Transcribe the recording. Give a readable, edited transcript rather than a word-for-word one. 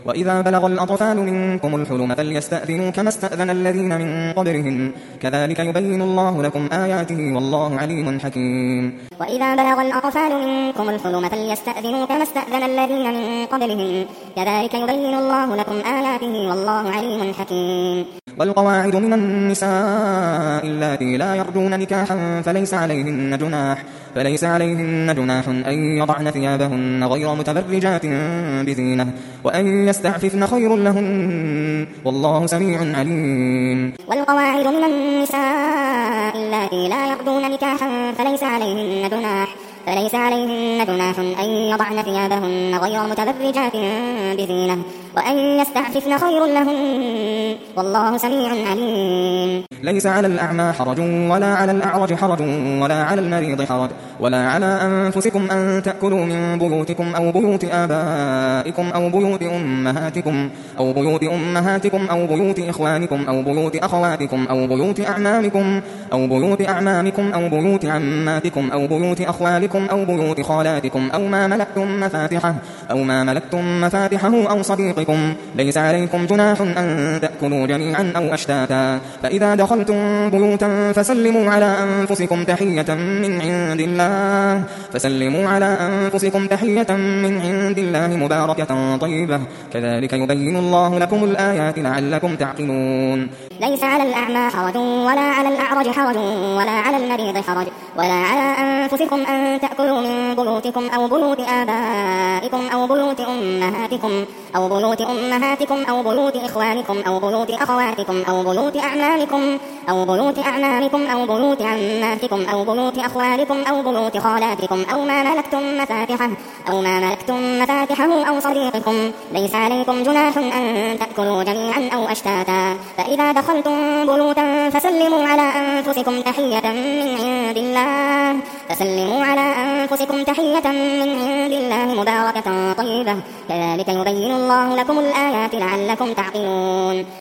وإذا بلغ الأطفال منكم الحلم فليستأذنوا كما استأذن الذين من قبلهم كذلك يبين الله لكم آياته والله عليم حكيم. وإذا بلغ الأطفال منكم الحلم فليستأذنوا كما استأذن الذين من قبلهم كذلك يبين الله لكم آياته والله عليم حكيم. والقواعد من النساء اللاتي لا يرجون نكاحا فليس عليهن جناح أن يضعن ثيابهن غير متبرجات بزينة وأن يستعففن خير لهن والله سميع عليم. والقواعد من النساء اللاتي لا يرجون نكاحا فليس عليهن جناح أن يضعن ثيابهن غير متبرجات بزينة وأن يستعففن خير لهن والله سميع عليم. ليس على الأعمى حرج ولا على الأعرج حرج ولا على المريض حرج ولا على أنفسكم أن تأكلوا من بيوتكم أو بيوت آبائكم أو بيوت أمهاتكم أو بيوت إخوانكم أو بيوت أخواتكم أو بيوت أعمامكم أو بيوت عماتكم أو بيوت أخوالكم أو بيوت خالاتكم أو ما ملكتم مفاتحه أو صديقكم. ليس عليكم جناح أن تأكلوا جميعا أو أشتاتا فإذا دخلتم بيوتا فسلموا على أنفسكم تحية من عند الله مباركة طيبة كذلك يبين الله لكم الآيات لعلكم تعقلون. ليس على الأعمى حرج ولا على الأعرج حرج ولا على المريض حرج ولا على أنفسكم أن تأكلوا من بيوتكم أو بيوت آبائكم أو بيوت أمهاتكم أو بيوت إخوانكم أو بيوت أخواتكم أو بيوت أعمامكم أو بيوت عماتكم أو بيوت أخوالكم أو بيوت خالاتكم أو ما ملكتم مفاتحه أو صديقكم. ليس عليكم جناح أن تأكلوا جميعا أو أشتاتا فإذا دخلتم بيوتا فسلموا على أنفسكم تحية من عند الله مباركة طيبة كذلك يبين الله لكم الآيات لعلكم تعقلون.